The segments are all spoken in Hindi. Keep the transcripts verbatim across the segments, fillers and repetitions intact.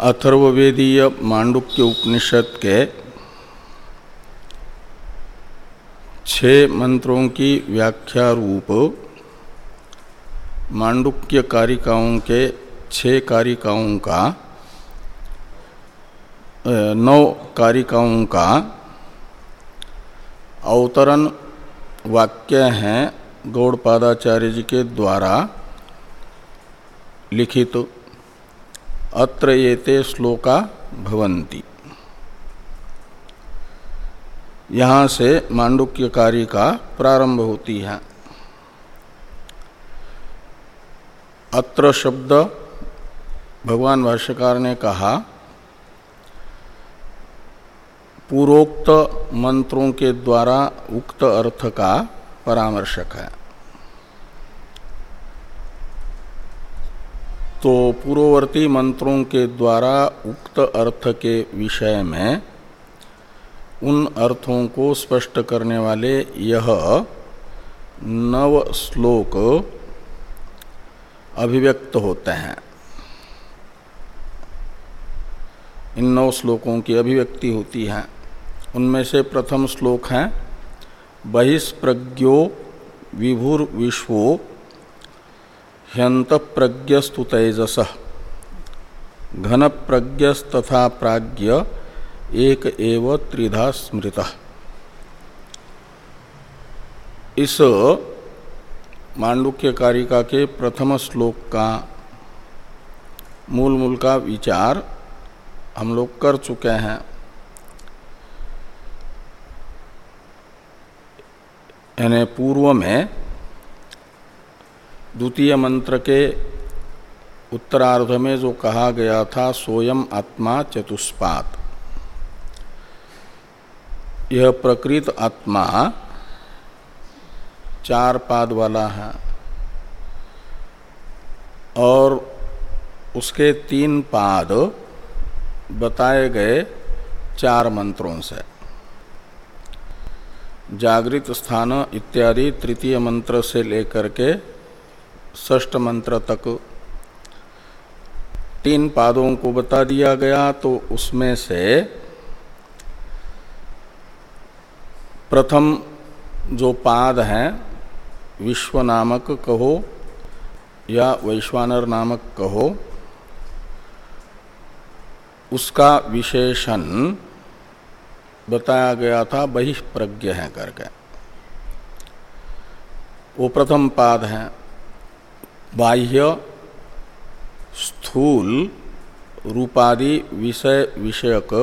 अथर्ववेदीय मांडुक्य उपनिषद के छह मंत्रों की व्याख्या रूप मांडुक्य कारिकाओं के छह कारिकाओं का नौ कारिकाओं का अवतरण वाक्य हैं गौड़पादाचार्य जी के द्वारा लिखित अत्र एते श्लोका भवन्ति। यहाँ से मांडुक्य कारिका प्रारंभ होती है। अत्र शब्द भगवान भाष्यकार ने कहा पूर्वोक्त मंत्रों के द्वारा उक्त अर्थ का परामर्शक है। तो पूर्ववर्ती मंत्रों के द्वारा उक्त अर्थ के विषय में उन अर्थों को स्पष्ट करने वाले यह नव श्लोक अभिव्यक्त होते हैं। इन नौ श्लोकों की अभिव्यक्ति होती है। उनमें से प्रथम श्लोक है बहिष्प्रज्ञो विभुर विश्वो ह्यंतप्रज्ञस्तु तेजसः घन प्रज्ञस्तथा प्राज्ञ एक एव त्रिधा स्मृतः। इस मांडुक्य कारिका के प्रथम श्लोक का मूल मूल का विचार हम लोग कर चुके हैं। यानी पूर्व में द्वितीय मंत्र के उत्तरार्ध में जो कहा गया था सोयम आत्मा चतुष्पाद, यह प्रकृत आत्मा चार पाद वाला है और उसके तीन पाद बताए गए चार मंत्रों से। जागृत स्थान इत्यादि तृतीय मंत्र से लेकर के षष्ठ मंत्र तक तीन पादों को बता दिया गया। तो उसमें से प्रथम जो पाद है विश्व नामक कहो या वैश्वानर नामक कहो, उसका विशेषण बताया गया था बहिष्प्रज्ञ है करके। वो प्रथम पाद है। बाह्य स्थूल रूपादि विषय विषयक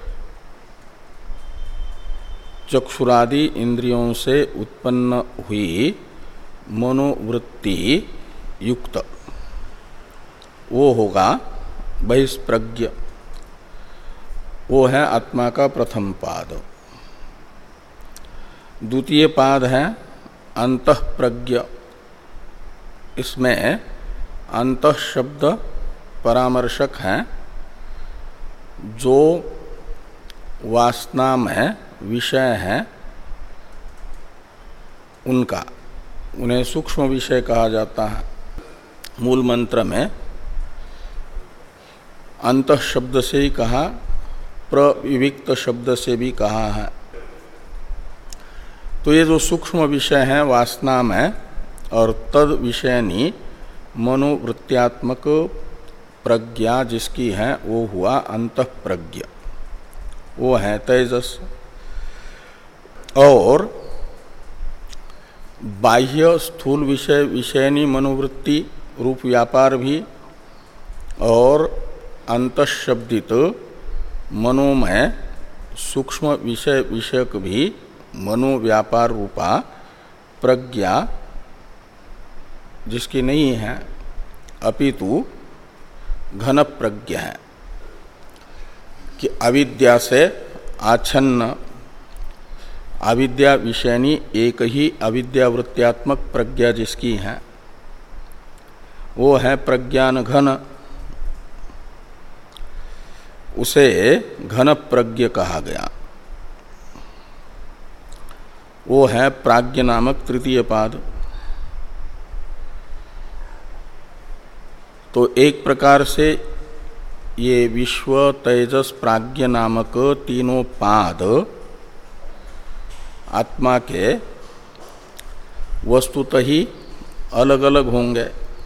चक्षुरादि इंद्रियों से उत्पन्न हुई मनोवृत्ति युक्त वो होगा बहिष्प्रज्ञ। वो है आत्मा का प्रथम पाद। द्वितीय पाद है अंतःप्रज्ञ। इसमें अंतः शब्द परामर्शक है जो वासना में विषय है उनका, उन्हें सूक्ष्म विषय कहा जाता है। मूल मंत्र में अंतः शब्द से ही कहा, प्रविविक्त शब्द से भी कहा है। तो ये जो सूक्ष्म विषय है वासना में और तद विषयनी मनोवृत्त्यात्मक प्रज्ञा जिसकी है वो हुआ अंतःप्रज्ञ, वो है तेजस। और बाह्य स्थूल विषय विषयनी मनोवृत्ति रूप व्यापार भी और अंतःशब्दित मनोमय सूक्ष्म विषय विषयक भी मनोव्यापार रूपा प्रज्ञा जिसकी नहीं है अपितु घन प्रज्ञ है कि अविद्या से आच्छन्न अविद्या विषयनी एक ही अविद्यावृत्त्यात्मक प्रज्ञा जिसकी है वो है प्रज्ञान घन। उसे घन प्रज्ञ कहा गया। वो है प्राज्ञ नामक तृतीय पाद। तो एक प्रकार से ये विश्व तेजस प्राज्ञ नामक तीनों पाद आत्मा के वस्तुतः ही अलग अलग होंगे।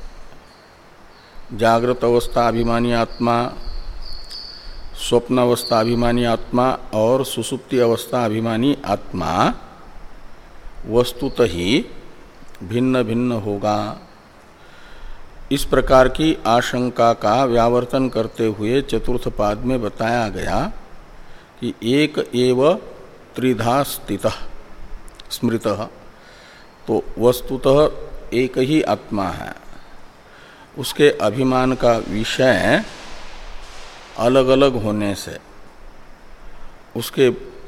जागृत अवस्था अभिमानी आत्मा, स्वप्न अवस्था अभिमानी आत्मा और सुसुप्ति अवस्था अभिमानी आत्मा वस्तुतः ही भिन्न भिन्न होगा। इस प्रकार की आशंका का व्यावर्तन करते हुए चतुर्थ पाद में बताया गया कि एक एव त्रिधा स्थितः स्मृतः, तो वस्तुतः एक ही आत्मा है, उसके अभिमान का विषय अलग अलग होने से, उसके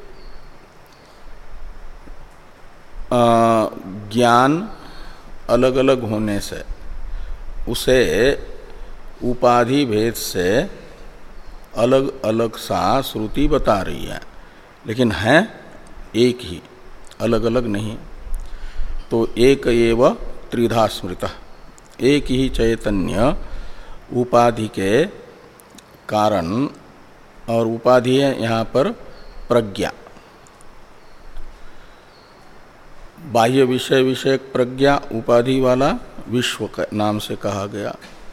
ज्ञान अलग अलग होने से उसे उपाधि भेद से अलग अलग सा श्रुति बता रही है, लेकिन है एक ही, अलग अलग नहीं। तो एक एव त्रिधा स्मृतः, एक ही चैतन्य उपाधि के कारण, और उपाधि है यहाँ पर प्रज्ञा, बाह्य विषय विषयक प्रज्ञा उपाधि वाला विश्व नाम से कहा गया।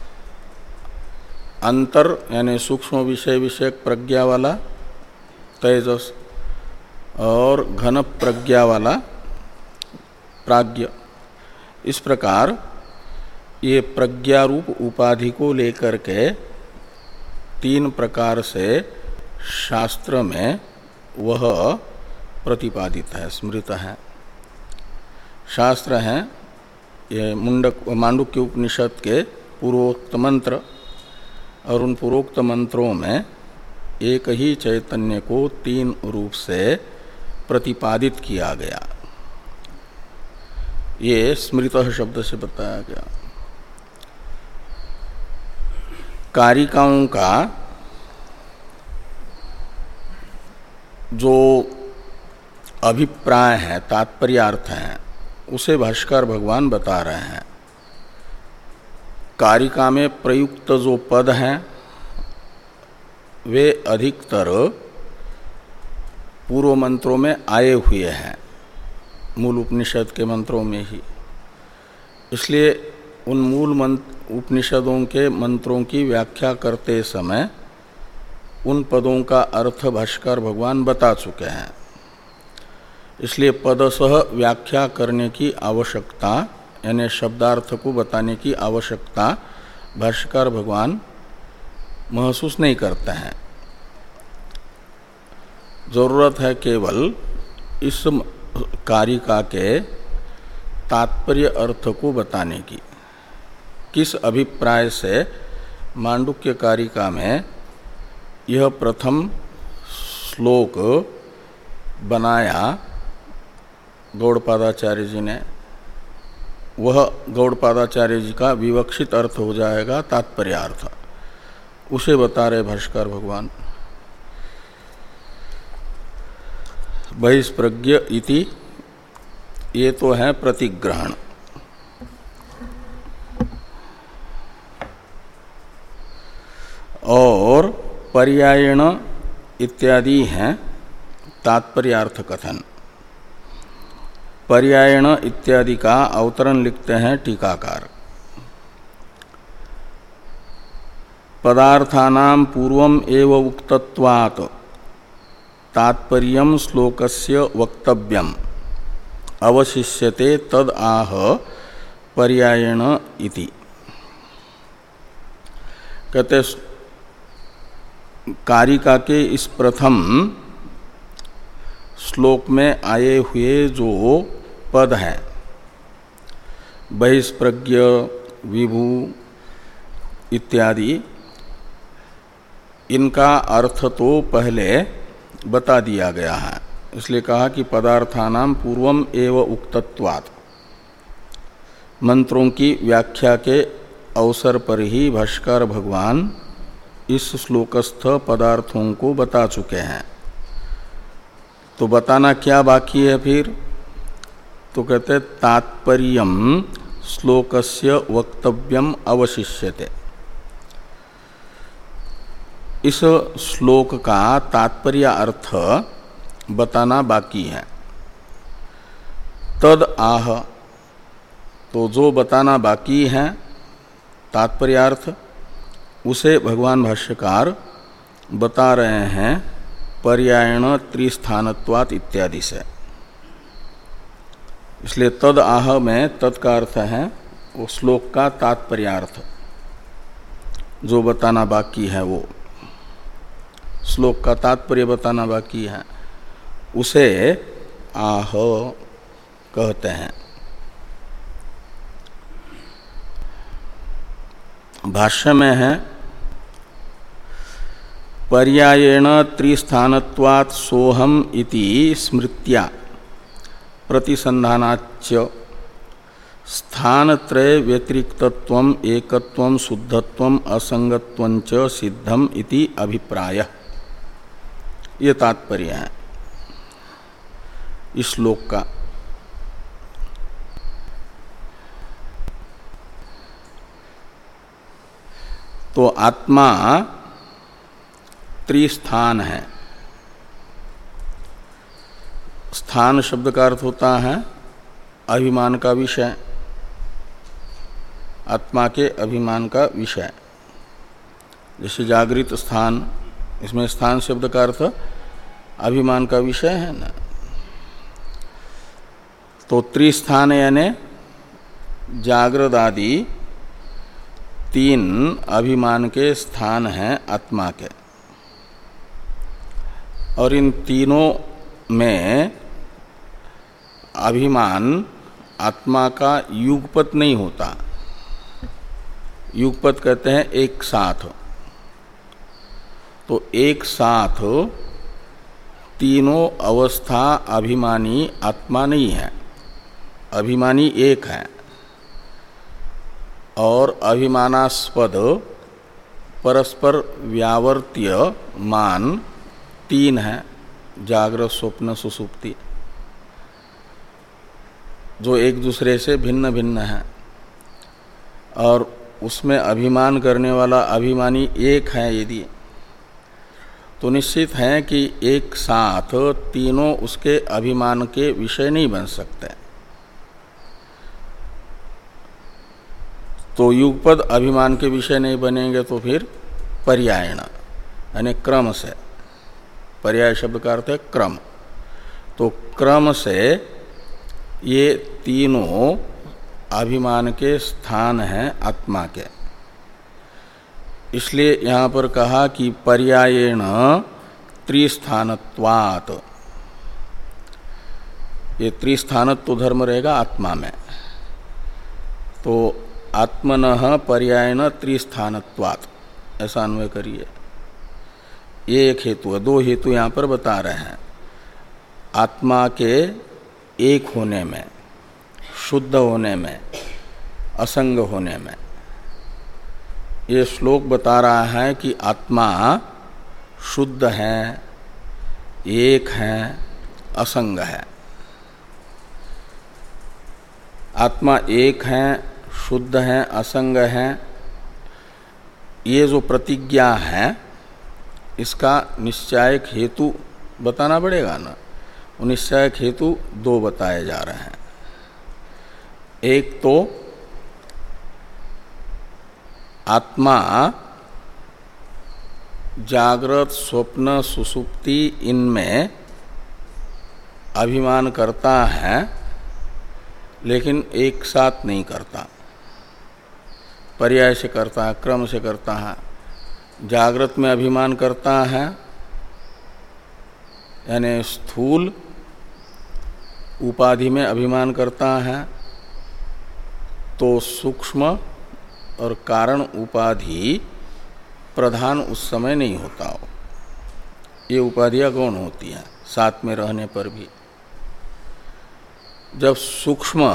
अंतर यानी सूक्ष्म विषय विषयक प्रज्ञा वाला तेजस, और घन प्रज्ञा वाला प्राज्ञ। इस प्रकार ये प्रज्ञा रूप उपाधि को लेकर के तीन प्रकार से शास्त्र में वह प्रतिपादित है, स्मृत है। शास्त्र हैं ये मुंडक मांडुक्य उपनिषद के पूर्वोक्त मंत्र, और उन पूर्वोक्त मंत्रों में एक ही चैतन्य को तीन रूप से प्रतिपादित किया गया, ये स्मृतः शब्द से बताया गया। कारिकाओं का जो अभिप्राय है, तात्पर्यार्थ है, उसे भाष्कर भगवान बता रहे हैं। कारिका में प्रयुक्त जो पद हैं वे अधिकतर पूर्व मंत्रों में आए हुए हैं, मूल उपनिषद के मंत्रों में ही। इसलिए उन मूल मंत्र उपनिषदों के मंत्रों की व्याख्या करते समय उन पदों का अर्थ भाष्कर भगवान बता चुके हैं। इसलिए पदसह व्याख्या करने की आवश्यकता, यानी शब्दार्थ को बताने की आवश्यकता भाष्यकार भगवान महसूस नहीं करते हैं। जरूरत है केवल इस कारिका के तात्पर्य अर्थ को बताने की। किस अभिप्राय से मांडुक्य कारिका में यह प्रथम श्लोक बनाया गौड़पादाचार्य जी ने, वह गौड़पादाचार्य जी का विवक्षित अर्थ हो जाएगा तात्पर्यार्थ, उसे बता रहे भाष्कर भगवान। बहिष्प्रज्ञ इति, ये तो है प्रतिग्रहण। और पर्यायण इत्यादि हैं तात्पर्यार्थ कथन। पर्यायण इत्यादि का अवतरण लिखते हैं टीकाकार। पदार्थानां पूर्वम एव उक्तत्वात् तात्पर्यं श्लोकस्य वक्तव्यम अवशिष्यते तद आह पर्यायण इति। कहते कारिका के इस प्रथम श्लोक में आए हुए जो पद हैं, बहिष्प्रज्ञ, विभु इत्यादि, इनका अर्थ तो पहले बता दिया गया है। इसलिए कहा कि पदार्थानां पूर्वम एव उक्तत्वात्, मंत्रों की व्याख्या के अवसर पर ही भाष्कर भगवान इस श्लोकस्थ पदार्थों को बता चुके हैं। तो बताना क्या बाकी है फिर? तो कहते तात्पर्यम श्लोकस्य वक्तव्यम अवशिष्यते। इस श्लोक का तात्पर्य अर्थ बताना बाकी है। तद आह, तो जो बताना बाकी है तात्पर्यार्थ, उसे भगवान भाष्यकार बता रहे हैं पर्यायण त्रिस्थानत्वात् इत्यादि से। इसलिए तद आह में तद का अर्थ है वो श्लोक का तात्पर्यार्थ, जो बताना बाकी है, वो श्लोक का तात्पर्य बताना बाकी है, उसे आह कहते हैं। भाष्य में है पर्यायेण त्रिस्थानत्वात् सोहम इति स्मृत्या प्रतिसंधानाच्च स्थानत्रय व्यतिरिक्तत्वम एकत्वम शुद्धत्वम असंगत्वं च सिद्धम इति अभिप्राय, ये तात्पर्य है इस श्लोक का। तो आत्मा त्रिस्थान है। स्थान शब्द का अर्थ होता है अभिमान का विषय, आत्मा के अभिमान का विषय। जैसे जागृत स्थान, इसमें स्थान शब्द का अर्थ अभिमान का विषय है ना। तो त्रिस्थान यानी जागृत आदि तीन अभिमान के स्थान हैं आत्मा के, और इन तीनों में अभिमान आत्मा का युगपत नहीं होता। युगपत कहते हैं एक साथ। तो एक साथ तीनों अवस्था अभिमानी आत्मा नहीं है, अभिमानी एक है, और अभिमानास्पद परस्पर व्यावर्त्य मान तीन है, जागृत स्वप्न सुषुप्ति, जो एक दूसरे से भिन्न भिन्न है। और उसमें अभिमान करने वाला अभिमानी एक है यदि, तो निश्चित है कि एक साथ तीनों उसके अभिमान के विषय नहीं बन सकते। तो युगपद अभिमान के विषय नहीं बनेंगे तो फिर पर्यायण यानी क्रम से, पर्याय शब्द का अर्थ है क्रम, तो क्रम से ये तीनों अभिमान के स्थान हैं आत्मा के। इसलिए यहाँ पर कहा कि पर्यायेण त्रिस्थानत्वात्, ये त्रिस्थानत्व धर्म रहेगा आत्मा में। तो आत्मनः पर्यायेण त्रिस्थानत्वात् ऐसा अन्वय करिए। ये एक हेतु है, दो हेतु यहाँ पर बता रहे हैं। आत्मा के एक होने में, शुद्ध होने में, असंग होने में। ये श्लोक बता रहा है कि आत्मा शुद्ध है, एक है, असंग है। आत्मा एक है, शुद्ध है, असंग है, ये जो प्रतिज्ञा है इसका निश्चायक हेतु बताना पड़ेगा ना। निश्चायक हेतु दो बताए जा रहे हैं। एक तो आत्मा जागृत स्वप्न सुषुप्ति इनमें अभिमान करता है, लेकिन एक साथ नहीं करता, पर्याय से करता है, क्रम से करता है। जागृत में अभिमान करता है यानी स्थूल उपाधि में अभिमान करता है, तो सूक्ष्म और कारण उपाधि प्रधान उस समय नहीं होता हो। ये उपाधियां गौण होती हैं साथ में रहने पर भी। जब सूक्ष्म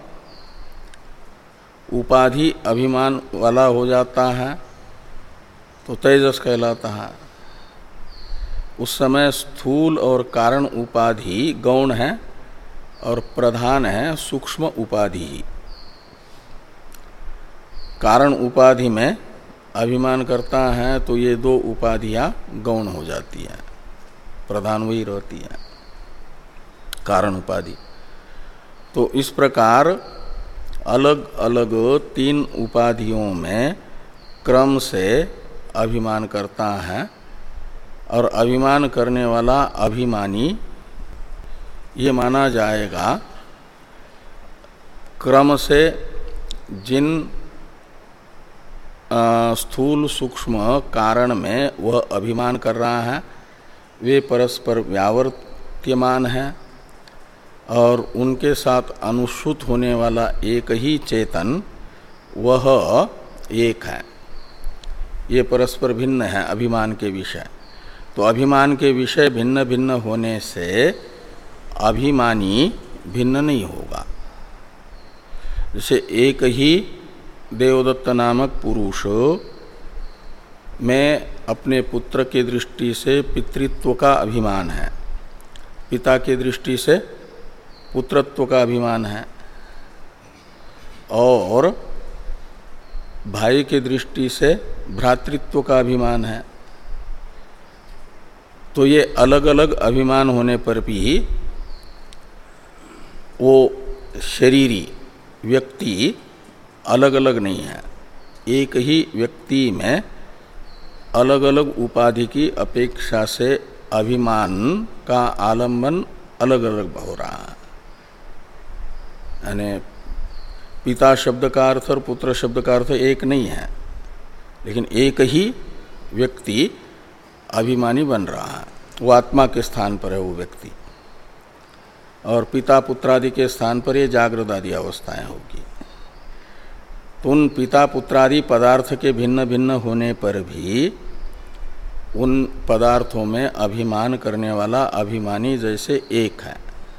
उपाधि अभिमान वाला हो जाता है तो तेजस कहलाता है। उस समय स्थूल और कारण उपाधि गौण है और प्रधान है सूक्ष्म उपाधि। कारण उपाधि में अभिमान करता है तो ये दो उपाधियां गौण हो जाती हैं, प्रधान वही रहती है, कारण उपाधि। तो इस प्रकार अलग अलग तीन उपाधियों में क्रम से अभिमान करता है, और अभिमान करने वाला अभिमानी ये माना जाएगा क्रम से जिन स्थूल सूक्ष्म कारण में वह अभिमान कर रहा है वे परस्पर व्यावर्त्यमान हैं, और उनके साथ अनुसूत होने वाला एक ही चेतन वह एक है। ये परस्पर भिन्न है अभिमान के विषय। तो अभिमान के विषय भिन्न भिन्न होने से अभिमानी भिन्न नहीं होगा। जैसे एक ही देवदत्त नामक पुरुष में अपने पुत्र की दृष्टि से पितृत्व का अभिमान है, पिता की दृष्टि से पुत्रत्व का अभिमान है, और भाई की दृष्टि से भ्रातृत्व का अभिमान है। तो ये अलग अलग अभिमान होने पर भी वो शरीरी व्यक्ति अलग अलग नहीं है। एक ही व्यक्ति में अलग अलग उपाधि की अपेक्षा से अभिमान का आलंबन अलग अलग हो रहा है। यानी पिता शब्द का अर्थ और पुत्र शब्द का अर्थ एक नहीं है, लेकिन एक ही व्यक्ति अभिमानी बन रहा है। वो आत्मा के स्थान पर है वो व्यक्ति, और पिता पुत्रादि के स्थान पर ये जागृत आदि अवस्थाएं होगी। तो उन पिता पुत्रादि पदार्थ के भिन्न भिन्न होने पर भी उन पदार्थों में अभिमान करने वाला अभिमानी जैसे एक है,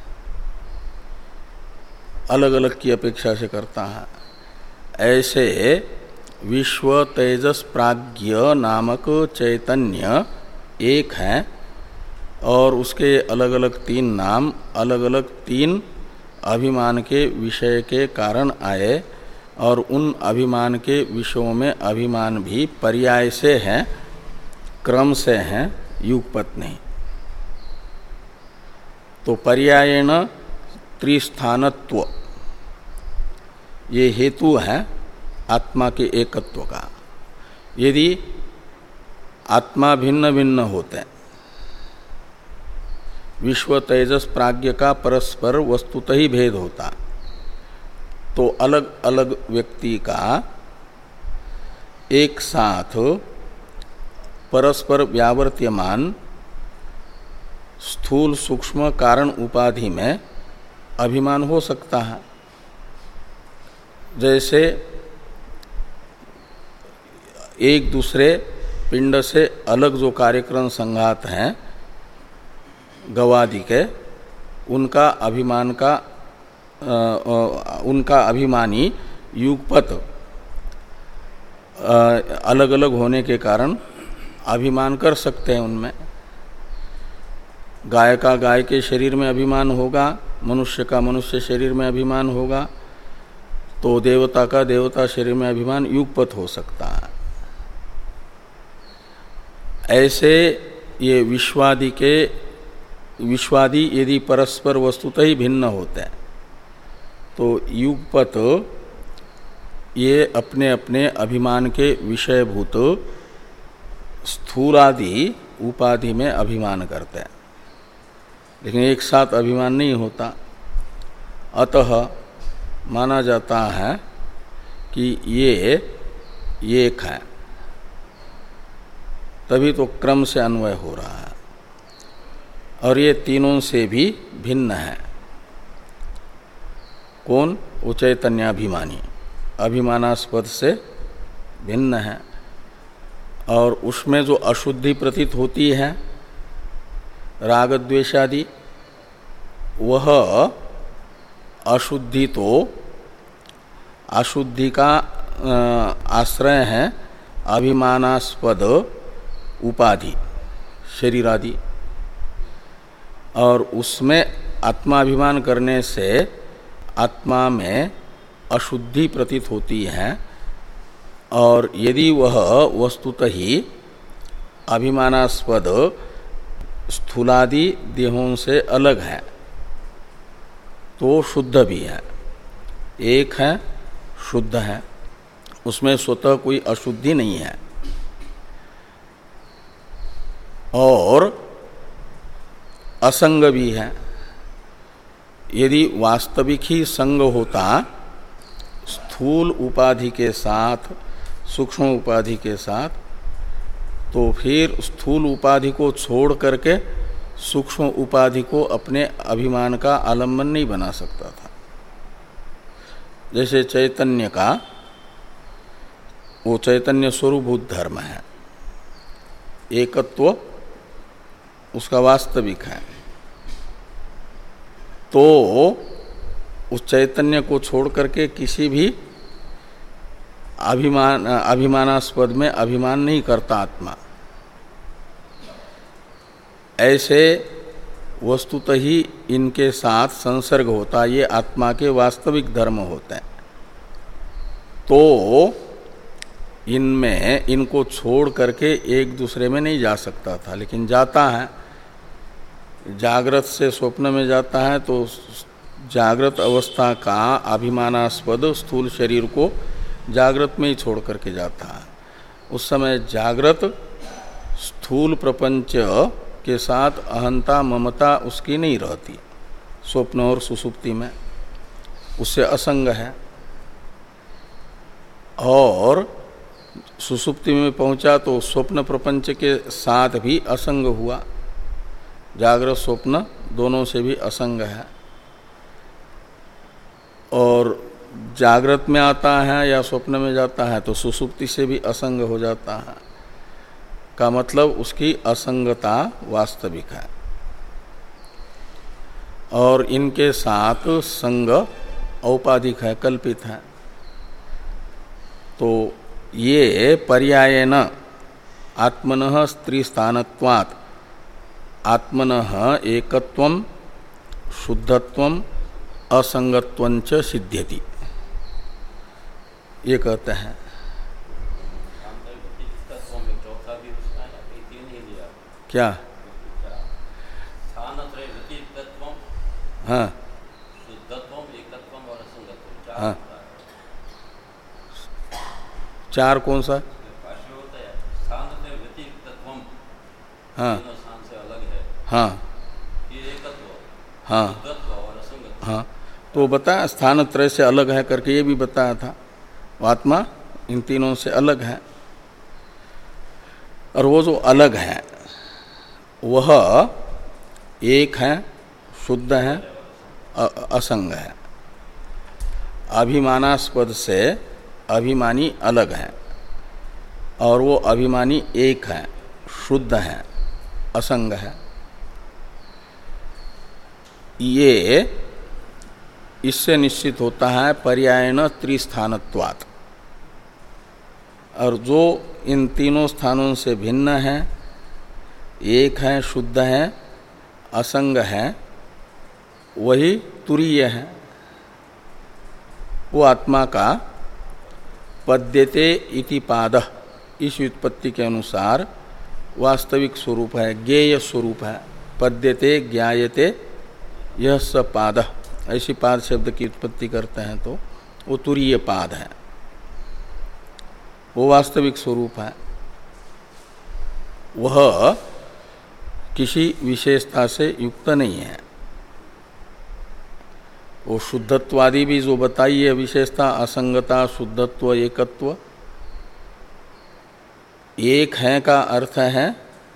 अलग अलग की अपेक्षा से करता है। ऐसे विश्व तेजस प्राज्ञ नामक चैतन्य एक है, और उसके अलग अलग तीन नाम अलग अलग तीन अभिमान के विषय के कारण आए, और उन अभिमान के विषयों में अभिमान भी पर्याय से हैं, क्रम से हैं, युगपत नहीं। तो पर्यायेण त्रिस्थानत्व ये हेतु है आत्मा के एकत्व का। यदि आत्मा भिन्न भिन्न होते, विश्व तेजस प्राज्ञ का परस्पर वस्तुतः ही भेद होता, तो अलग अलग व्यक्ति का एक साथ परस्पर व्यावर्त्यमान स्थूल सूक्ष्म कारण उपाधि में अभिमान हो सकता है। जैसे एक दूसरे पिंड से अलग जो कार्यक्रम संघात हैं गवादि के, उनका अभिमान का आ, आ, उनका अभिमानी युगपत अलग अलग होने के कारण अभिमान कर सकते हैं उनमें। गाय का गाय के शरीर में अभिमान होगा, मनुष्य का मनुष्य शरीर में अभिमान होगा, तो देवता का देवता शरीर में अभिमान युगपत हो सकता है। ऐसे ये विश्वादि के विश्वादि यदि परस्पर वस्तुतः ही भिन्न होते हैं तो युगपत ये अपने अपने अभिमान के विषयभूत स्थूलादि उपाधि में अभिमान करते हैं, लेकिन एक साथ अभिमान नहीं होता। अतः माना जाता है कि ये एक है, तभी तो क्रम से अन्वय हो रहा है, और ये तीनों से भी भिन्न है। कौन? वो चैतन्याभिमानी अभिमानास्पद से भिन्न है, और उसमें जो अशुद्धि प्रतीत होती है राग द्वेषादि, वह अशुद्धि तो अशुद्धि का आश्रय है अभिमानास्पद उपाधि शरीर आदि, और उसमें आत्माभिमान करने से आत्मा में अशुद्धि प्रतीत होती है, और यदि वह वस्तुतः ही अभिमानास्पद स्थूलादि देहों से अलग है तो शुद्ध भी है, एक है, शुद्ध है, उसमें स्वतः कोई अशुद्धि नहीं है। और असंग भी है। यदि वास्तविक ही संग होता स्थूल उपाधि के साथ, सूक्ष्म उपाधि के साथ, तो फिर स्थूल उपाधि को छोड़ करके सूक्ष्म उपाधि को अपने अभिमान का आलम्बन नहीं बना सकता था। जैसे चैतन्य का, वो चैतन्य स्वरूपभूत धर्म है, एकत्व उसका वास्तविक है, तो उस चैतन्य को छोड़ करके किसी भी अभिमान अभिमानास्पद में अभिमान नहीं करता आत्मा। ऐसे वस्तुतः ही इनके साथ संसर्ग होता, ये आत्मा के वास्तविक धर्म होते हैं। तो इनमें इनको छोड़ करके एक दूसरे में नहीं जा सकता था, लेकिन जाता है। जागृत से स्वप्न में जाता है तो जागृत अवस्था का अभिमानास्पद स्थूल शरीर को जागृत में ही छोड़ करके जाता है। उस समय जागृत स्थूल प्रपंच के साथ अहंता ममता उसकी नहीं रहती, स्वप्न और सुसुप्ति में उससे असंग है। और सुसुप्ति में पहुंचा तो स्वप्न प्रपंच के साथ भी असंग हुआ, जागृत स्वप्न दोनों से भी असंग है। और जागृत में आता है या स्वप्न में जाता है तो सुसुप्ति से भी असंग हो जाता है, का मतलब उसकी असंगता वास्तविक है। और इनके साथ संग औपाधिक है, कल्पित है। तो ये पर्यायेन आत्मनः स्त्रीस्थानत्वात् आत्मनः एकत्वं शुद्धत्वं असंगत्वंच सिद्ध्यति, ये कहते हैं। क्या? हाँ हाँ, चार कौन सा? हाँ हाँ हाँ हाँ, तो बताया स्थान त्रय से अलग है करके, ये भी बताया था। आत्मा इन तीनों से अलग है, और वो जो अलग है वह एक है, शुद्ध है, असंग है। अभिमानास्पद से अभिमानी अलग है, और वो अभिमानी एक है, शुद्ध है, असंग है। ये इससे निश्चित होता है पर्यायन त्रिस्थानत्वात्। और जो इन तीनों स्थानों से भिन्न है, एक है, शुद्ध है, असंग है, वही तुरीय है। वो आत्मा का पद्यते इति पादः, इस व्युत्पत्ति के अनुसार वास्तविक स्वरूप है, ज्ञेय स्वरूप है। पद्यते ज्ञायते यह स पादः, ऐसी पाद शब्द की उत्पत्ति करते हैं तो वो तुरीय पाद है, वो वास्तविक स्वरूप है। वह किसी विशेषता से युक्त नहीं है। वो शुद्धत्वादि भी जो बताई है विशेषता, असंगता, शुद्धत्व, एकत्व, एक है का अर्थ है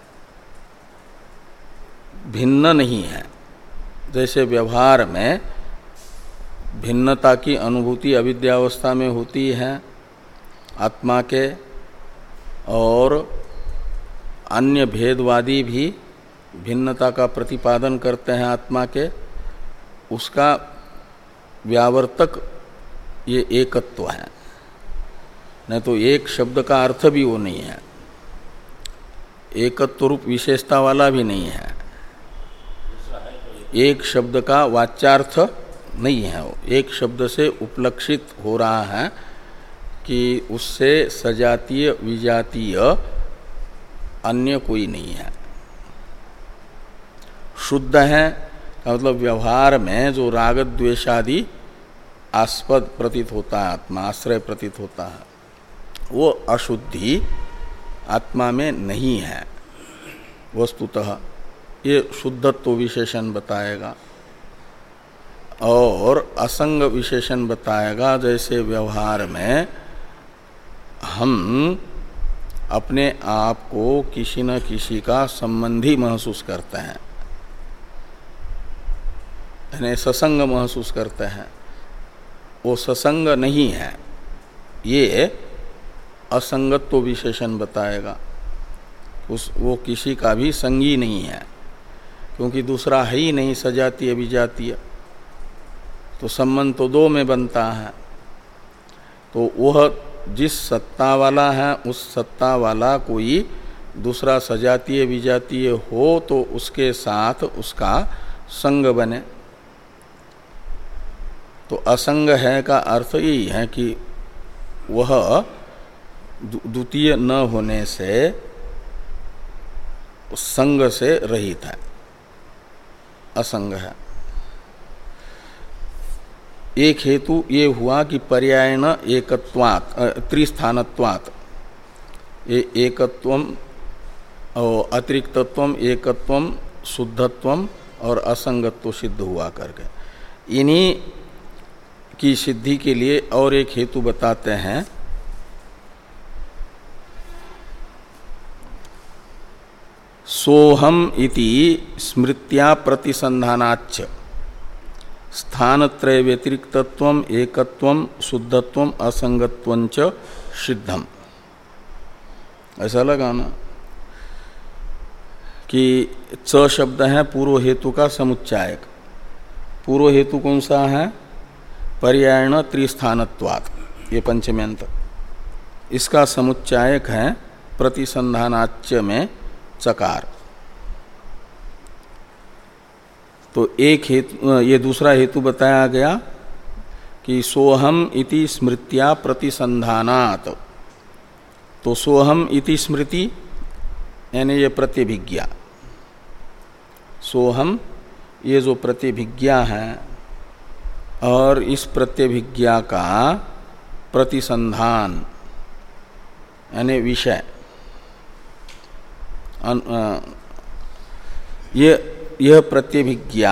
भिन्न नहीं है। जैसे व्यवहार में भिन्नता की अनुभूति अविद्यावस्था में होती है आत्मा के, और अन्य भेदवादी भी भिन्नता का प्रतिपादन करते हैं आत्मा के, उसका व्यावर्तक ये एकत्व है। नहीं तो एक शब्द का अर्थ भी वो नहीं है, एकत्व रूप विशेषता वाला भी नहीं है। एक शब्द का वाच्यार्थ नहीं है, वो एक शब्द से उपलक्षित हो रहा है कि उससे सजातीय विजातीय अन्य कोई नहीं है। शुद्ध है मतलब व्यवहार में जो राग द्वेषादि आस्पद प्रतीत होता है, आत्मा आश्रय प्रतीत होता है, वो अशुद्धि आत्मा में नहीं है वस्तुतः। ये शुद्धत्व विशेषण बताएगा और असंग विशेषण बताएगा। जैसे व्यवहार में हम अपने आप को किसी न किसी का संबंधी महसूस करते हैं, यानी ससंग महसूस करते हैं, वो ससंग नहीं है, ये असंगत्व विशेषण बताएगा। उस वो किसी का भी संगी नहीं है, क्योंकि दूसरा है ही नहीं सजातीय विजातीय, तो संबंध तो दो में बनता है। तो वह जिस सत्ता वाला है उस सत्ता वाला कोई दूसरा सजातीय विजातीय हो तो उसके साथ उसका संग बने। तो असंग है का अर्थ यही है कि वह द्वितीय न होने से संग से रहित है, असंग है। एक हेतु ये हुआ कि पर्यायण एकत्वात् त्रिस्थानत्वात्, ये एकत्वम और अतिरिक्तत्वम एकत्वम शुद्धत्वम और असंगत्व सिद्ध हुआ करके। इन्हीं की सिद्धि के लिए और एक हेतु बताते हैं, सोहम इति स्मृत्या प्रतिसंधानाच्च स्थानत्रय व्यतिरिक्तत्वम एकत्वम शुद्धत्वम असंगत्वं च सिद्धम। ऐसा लगाना कि च शब्द है पूर्व हेतु का समुच्चायक। पूर्व हेतु कौन सा है? पर्यायण त्रिस्थानत्वात्, ये पंचम्यंत। इसका समुच्चायक है प्रतिसंधानाच्य में चकार। तो एक हेतु, ये दूसरा हेतु बताया गया कि सोहम इति स्मृत्या प्रतिसंधानात्। तो सोहम इति स्मृति यानी ये प्रतिभिज्ञा, सोहम ये जो प्रतिभिज्ञा है और इस प्रतिभिज्ञा का प्रतिसंधान यानी विषय, ये यह प्रतिभिज्ञा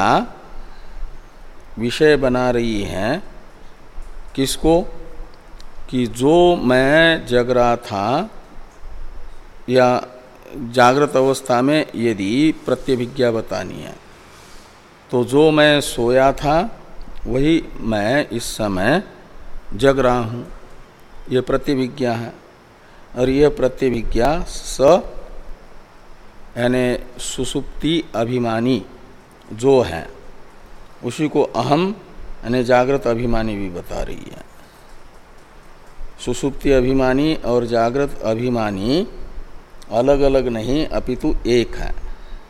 विषय बना रही है किसको? कि जो मैं जग रहा था या जागृत अवस्था में यदि प्रतिभिज्ञा बतानी है तो जो मैं सोया था वही मैं इस समय जग रहा हूँ, यह प्रतिभिज्ञा है। और यह प्रतिभिज्ञा स यानी सुसुप्ति अभिमानी जो है उसी को अहम यानी जागृत अभिमानी भी बता रही है। सुसुप्ति अभिमानी और जागृत अभिमानी अलग अलग नहीं अपितु एक है।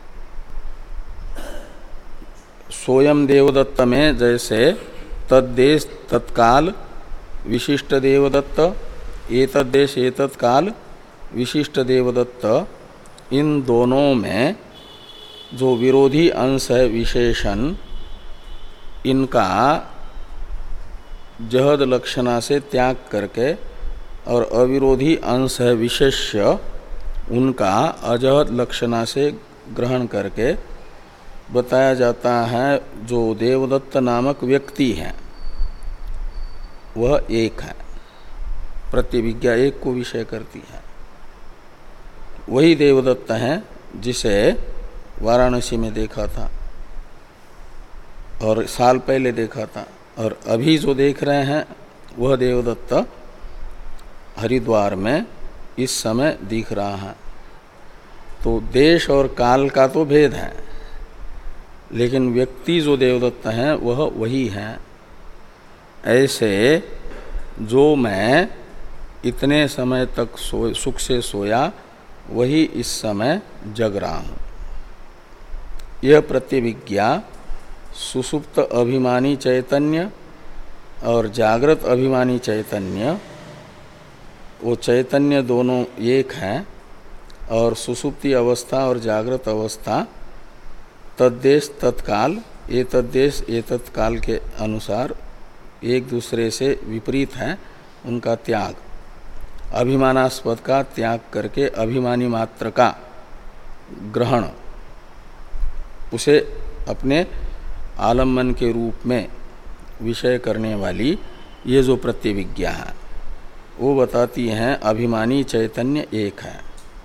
सोयम देवदत्त में जैसे तद्देश तत्काल विशिष्ट देवदत्त, एतद्देश एतत्काल विशिष्ट देवदत्त, इन दोनों में जो विरोधी अंश है विशेषण, इनका जहद लक्षणा से त्याग करके और अविरोधी अंश है विशेष्य, उनका अजहद लक्षणा से ग्रहण करके बताया जाता है। जो देवदत्त नामक व्यक्ति है वह एक है, प्रतिभिज्ञा एक को विषय करती है। वही देवदत्त है जिसे वाराणसी में देखा था और साल पहले देखा था, और अभी जो देख रहे हैं वह देवदत्त हरिद्वार में इस समय दिख रहा है। तो देश और काल का तो भेद है, लेकिन व्यक्ति जो देवदत्त हैं वह वही है। ऐसे जो मैं इतने समय तक सो सुख से सोया वही इस समय जग रहा हूँ। यह प्रतिभिज्ञा सुसुप्त अभिमानी चैतन्य और जागृत अभिमानी चैतन्य वो चैतन्य दोनों एक हैं और सुषुप्ति अवस्था और जागृत अवस्था तद्देश तत्काल ये तद्देश ये तत्काल के अनुसार एक दूसरे से विपरीत हैं। उनका त्याग, अभिमानास्पद का त्याग करके अभिमानी मात्र का ग्रहण, उसे अपने आलम्बन के रूप में विषय करने वाली ये जो प्रत्यभिज्ञा है वो बताती हैं अभिमानी चैतन्य एक है।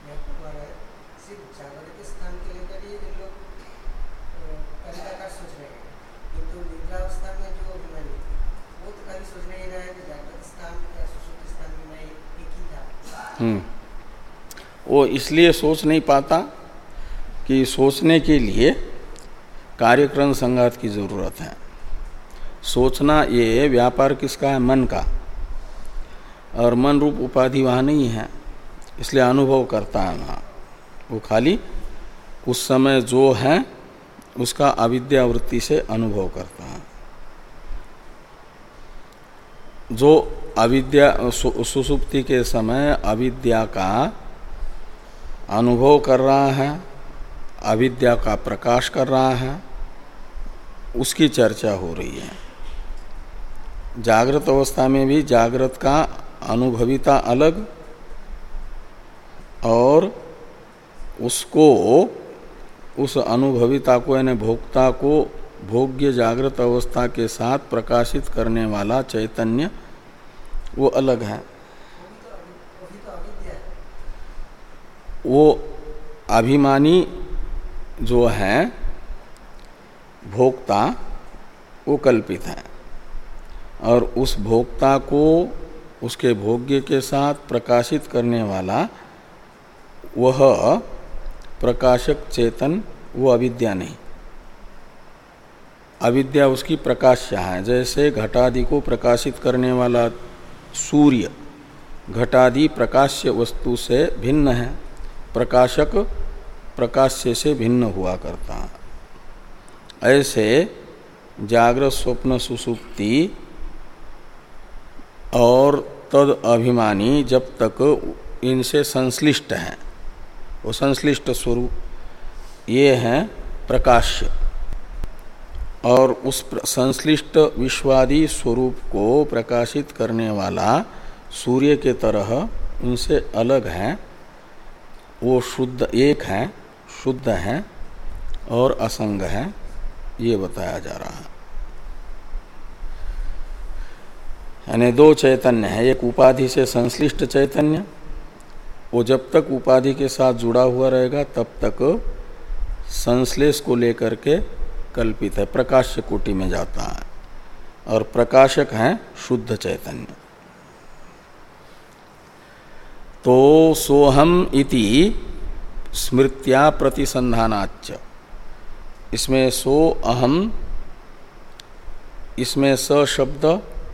हम्म वो इसलिए सोच नहीं पाता कि सोचने के लिए कार्यक्रम संघात की जरूरत है। सोचना ये व्यापार किसका है? मन का। और मन रूप उपाधि वहाँ नहीं है, इसलिए अनुभव करता है वहाँ। वो खाली उस समय जो है उसका अविद्यावृत्ति से अनुभव करता है। जो अविद्या सुसुप्ति के समय अविद्या का अनुभव कर रहा है, अविद्या का प्रकाश कर रहा है, उसकी चर्चा हो रही है। जागृत अवस्था में भी जागृत का अनुभविता अलग और उसको उस अनुभविता को यानी भोक्ता को भोग्य जागृत अवस्था के साथ प्रकाशित करने वाला चैतन्य वो अलग है। वो अभिमानी जो है भोक्ता वो कल्पित है और उस भोक्ता को उसके भोग्य के साथ प्रकाशित करने वाला वह प्रकाशक चेतन वो अविद्या नहीं। अविद्या उसकी प्रकाश्य है। जैसे घटादि को प्रकाशित करने वाला सूर्य घटादि प्रकाश्य वस्तु से भिन्न है, प्रकाशक प्रकाश्य से भिन्न हुआ करता है। ऐसे जागृत स्वप्न सुसुप्ति और तद अभिमानी जब तक इनसे संश्लिष्ट हैं, वो संश्लिष्ट स्वरूप ये हैं प्रकाश्य, और उस संश्लिष्ट विश्वादि स्वरूप को प्रकाशित करने वाला सूर्य के तरह उनसे अलग हैं। वो शुद्ध एक हैं, शुद्ध हैं और असंग हैं, ये बताया जा रहा है। यानी दो चैतन्य है। एक उपाधि से संश्लिष्ट चैतन्य, वो जब तक उपाधि के साथ जुड़ा हुआ रहेगा तब तक संश्लेष को लेकर के कल्पित है, प्रकाश्य कोटि में जाता है, और प्रकाशक है शुद्ध चैतन्य। तो सोहम इति स्मृत्या प्रतिसंधानाच्च, इसमें सो अहम, इसमें स शब्द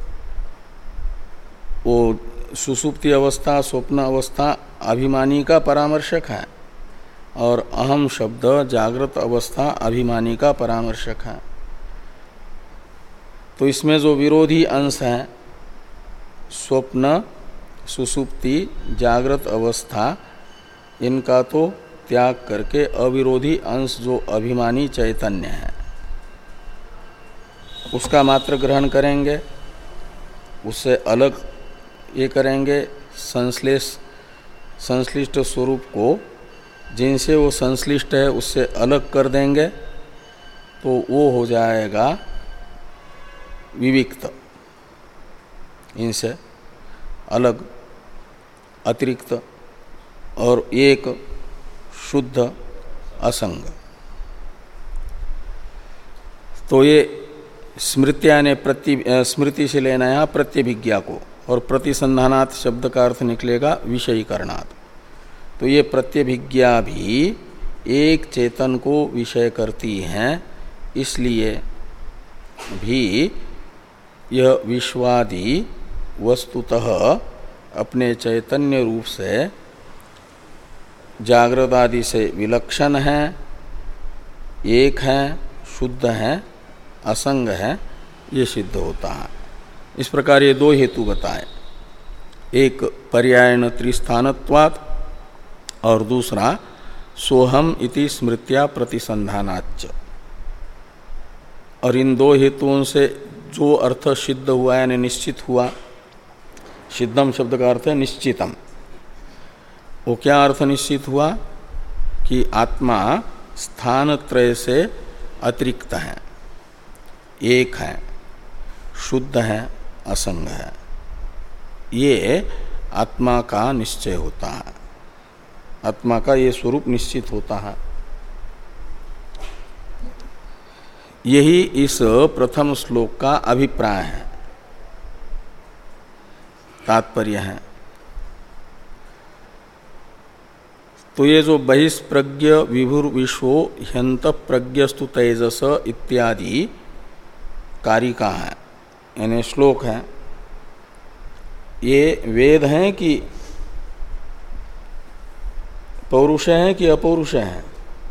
वो सुसुप्ति अवस्था स्वप्न अवस्था अभिमानी का परामर्शक है, और अहम शब्द जागृत अवस्था अभिमानी का परामर्शक है। तो इसमें जो विरोधी अंश हैं स्वप्न सुसुप्ति जागृत अवस्था, इनका तो त्याग करके अविरोधी अंश जो अभिमानी चैतन्य है उसका मात्र ग्रहण करेंगे, उससे अलग ये करेंगे। संश्लेष संश्लिष्ट स्वरूप को जिनसे वो संश्लिष्ट है उससे अलग कर देंगे, तो वो हो जाएगा विविक्त, इनसे अलग अतिरिक्त, और एक शुद्ध असंग। तो ये स्मृत्या ने प्रति स्मृति से लेना है प्रत्यभिज्ञा को, और प्रतिसंधानात् शब्द का अर्थ निकलेगा विषयीकरणात्। तो ये प्रत्यभिज्ञा भी एक चेतन को विषय करती हैं, इसलिए भी यह विश्वादि वस्तुतः अपने चैतन्य रूप से जागृत आदि से विलक्षण है, एक है, शुद्ध है, असंग है, ये सिद्ध होता है। इस प्रकार ये दो हेतु बताए। एक पर्यायण त्रिस्थानत्वात् और दूसरा सोहम इति स्मृत्या प्रतिसंधानाच्च। और इन दो हेतुओं से जो अर्थ सिद्ध हुआ यानी निश्चित हुआ, सिद्धम शब्द का अर्थ है निश्चितम, वो क्या अर्थ निश्चित हुआ कि आत्मा स्थान त्रय से अतिरिक्त है, एक है, शुद्ध है, असंग है। ये आत्मा का निश्चय होता है, आत्मा का ये स्वरूप निश्चित होता है। यही इस प्रथम श्लोक का अभिप्राय है, तात्पर्य है। तो ये जो बहिष्प्रज्ञ विभुर विश्वो ह्यंत प्रज्ञस्तु तेजस इत्यादि कारिका है यानी श्लोक है, ये वेद हैं कि पौरुष हैं कि अपौरुष हैं?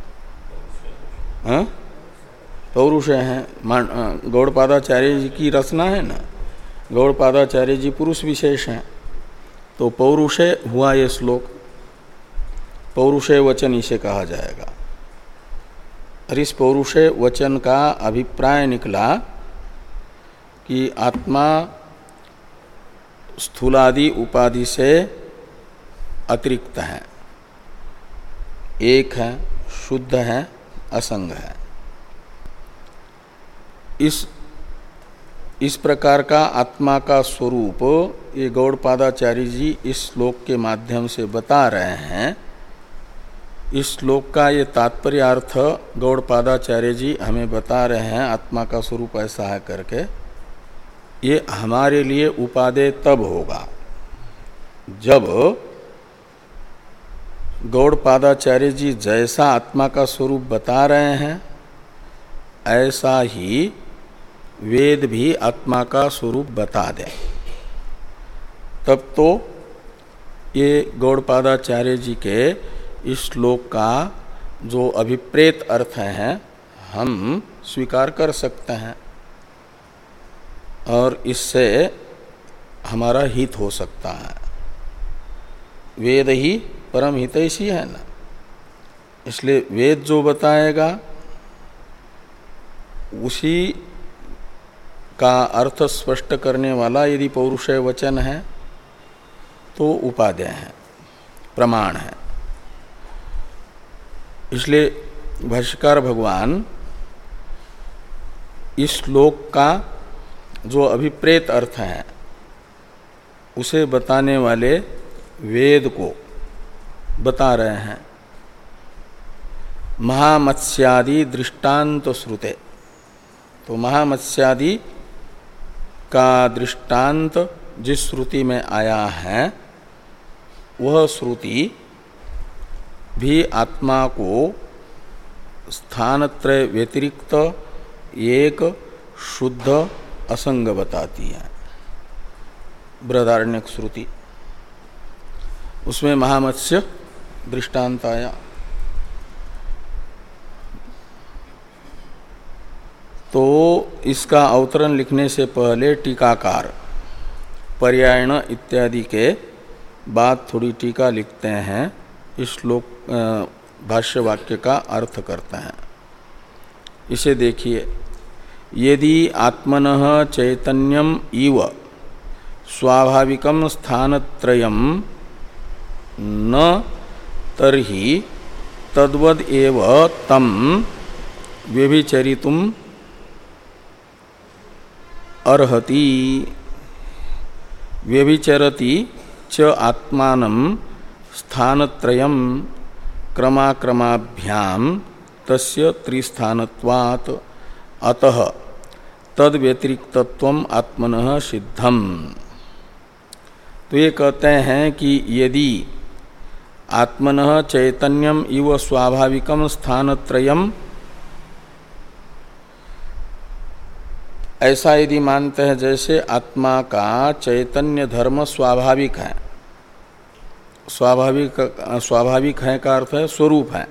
हाँ? पौरुष हैं। गौड़पादाचार्य जी की रचना है ना, गौड़पादाचार्य जी पुरुष विशेष हैं, तो पौरुष हुआ ये श्लोक, पौरुष वचन इसे कहा जाएगा। और इस पौरुष वचन का अभिप्राय निकला कि आत्मा स्थूलादि उपाधि से अतिरिक्त है, एक है, शुद्ध है, असंग है। इस इस प्रकार का आत्मा का स्वरूप ये गौड़पादाचार्य जी इस श्लोक के माध्यम से बता रहे हैं। इस श्लोक का ये तात्पर्यार्थ गौड़पादाचार्य जी हमें बता रहे हैं, आत्मा का स्वरूप ऐसा है करके। ये हमारे लिए उपादेय तब होगा जब गौड़पादाचार्य जी जैसा आत्मा का स्वरूप बता रहे हैं ऐसा ही वेद भी आत्मा का स्वरूप बता दे, तब तो ये गौड़पादाचार्य जी के इस श्लोक का जो अभिप्रेत अर्थ है हम स्वीकार कर सकते हैं और इससे हमारा हित हो सकता है। वेद ही परम हितैषी है ना, इसलिए वेद जो बताएगा उसी का अर्थ स्पष्ट करने वाला यदि पौरुषेय वचन है तो उपादेय है, प्रमाण है। इसलिए भाष्यकार भगवान इस श्लोक का जो अभिप्रेत अर्थ है उसे बताने वाले वेद को बता रहे हैं। महामत्स्यादि दृष्टांत श्रुते, तो महामत्स्यादि का दृष्टांत जिस श्रुति में आया है वह श्रुति भी आत्मा को स्थानत्रय व्यतिरिक्त एक शुद्ध असंग बताती है। बृहदारण्यक श्रुति, उसमें महामत्स्य दृष्टांत आया। तो इसका अवतरण लिखने से पहले टीकाकार पर्यायण इत्यादि के बाद थोड़ी टीका लिखते हैं, इस श्लोक भाष्य वाक्य का अर्थ करते हैं। इसे देखिए, यदि आत्मनः चैतन्यम इव स्वाभाविकम स्थानत्रयम न तर्हि तद्वद एव तम व्यभिचरितुम अर्हति। व्यभिचरति च आत्मानं स्थानत्रयं क्रमाक्रमाभ्याम तस्य त्रिस्थानत्वात् अतः तद व्यतिरिक्तत्वम आत्मनः सिद्धम। तो ये कहते हैं कि यदि आत्मनः चैतन्यम इव स्वाभाविकम स्थानत्रयम, ऐसा यदि मानते हैं जैसे आत्मा का चैतन्य धर्म स्वाभाविक है, स्वाभाविक स्वाभाविक है का अर्थ है स्वरूप है,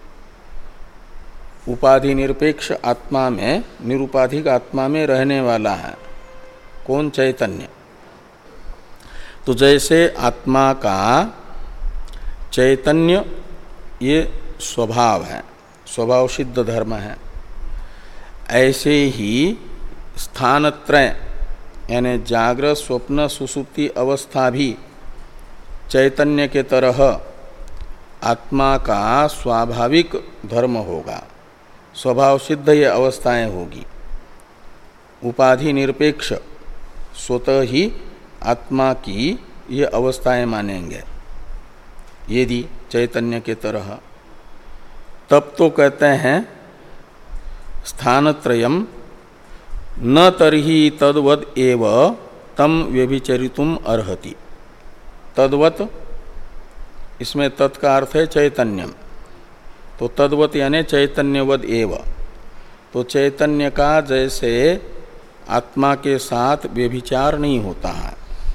उपाधि निरपेक्ष आत्मा में, निरुपाधिक आत्मा में रहने वाला है। कौन? चैतन्य। तो जैसे आत्मा का चैतन्य ये स्वभाव है, स्वभाव सिद्ध धर्म है, ऐसे ही स्थानत्रय यानी जागृत स्वप्न सुसुप्ति अवस्था भी चैतन्य के तरह आत्मा का स्वाभाविक धर्म होगा, स्वभाव सिद्ध ये अवस्थाएं होगी, उपाधि निरपेक्ष स्वतः ही आत्मा की ये अवस्थाएं मानेंगे यदि चैतन्य के तरह। तब तो कहते हैं स्थानत्रयम् न तर्हि तद्वद एव तम व्यभिचरितुम अर्हति। तद्वत इसमें तत् का अर्थ है चैतन्यम, तो तद्वत यानी चैतन्यवद एव, तो चैतन्य का जैसे आत्मा के साथ व्यभिचार नहीं होता है,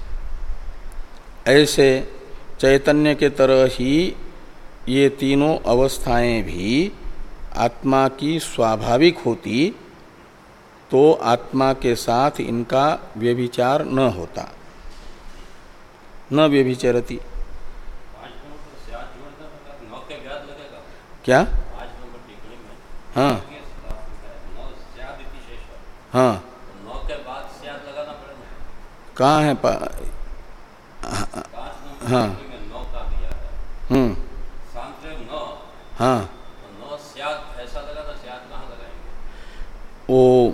ऐसे चैतन्य के तरह ही ये तीनों अवस्थाएं भी आत्मा की स्वाभाविक होती तो आत्मा के साथ इनका व्यभिचार न होता, न व्यभिचरति। क्या? हाँ हाँ, कहाँ है? पा... हाँ हम्म हाँ, वो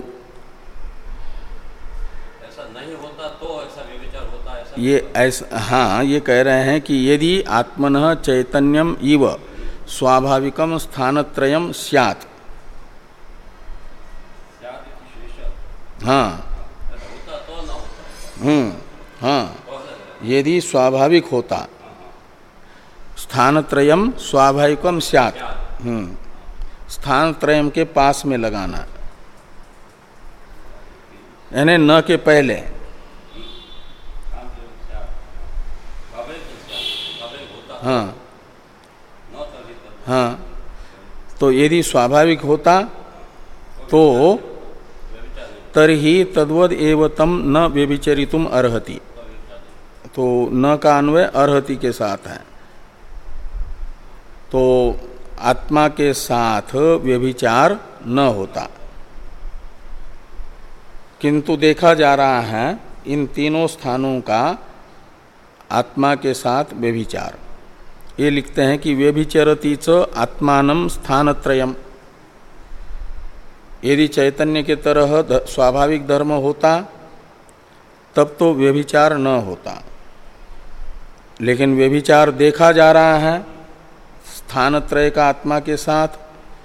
ऐसा नहीं होता तो ऐसा व्यभिचार होता, ऐसा ये ऐसा। हाँ, ये कह रहे हैं कि यदि आत्मनः चैतन्यम इव स्वाभाविकम स्थानत्रयम स्यात्, हाँ हम्म हाँ, यदि स्वाभाविक होता, स्थानत्रयम स्वाभाविकम स्यात्, हम्म स्थानत्रयम के पास में लगाना, यानी न के पहले। हाँ हाँ, तो यदि स्वाभाविक होता तो तर्हि तद्वद एव तम न व्यभिचरितुम अर्हति, तो न का अन्वय अर्हति के साथ है, तो आत्मा के साथ व्यभिचार न होता। किंतु देखा जा रहा है इन तीनों स्थानों का आत्मा के साथ व्यभिचार। ये लिखते हैं कि व्यभिचरति च आत्मानं स्थानत्रयम्, यदि चैतन्य के तरह स्वाभाविक धर्म होता तब तो व्यभिचार न होता, लेकिन व्यभिचार देखा जा रहा है स्थानत्रय का आत्मा के साथ।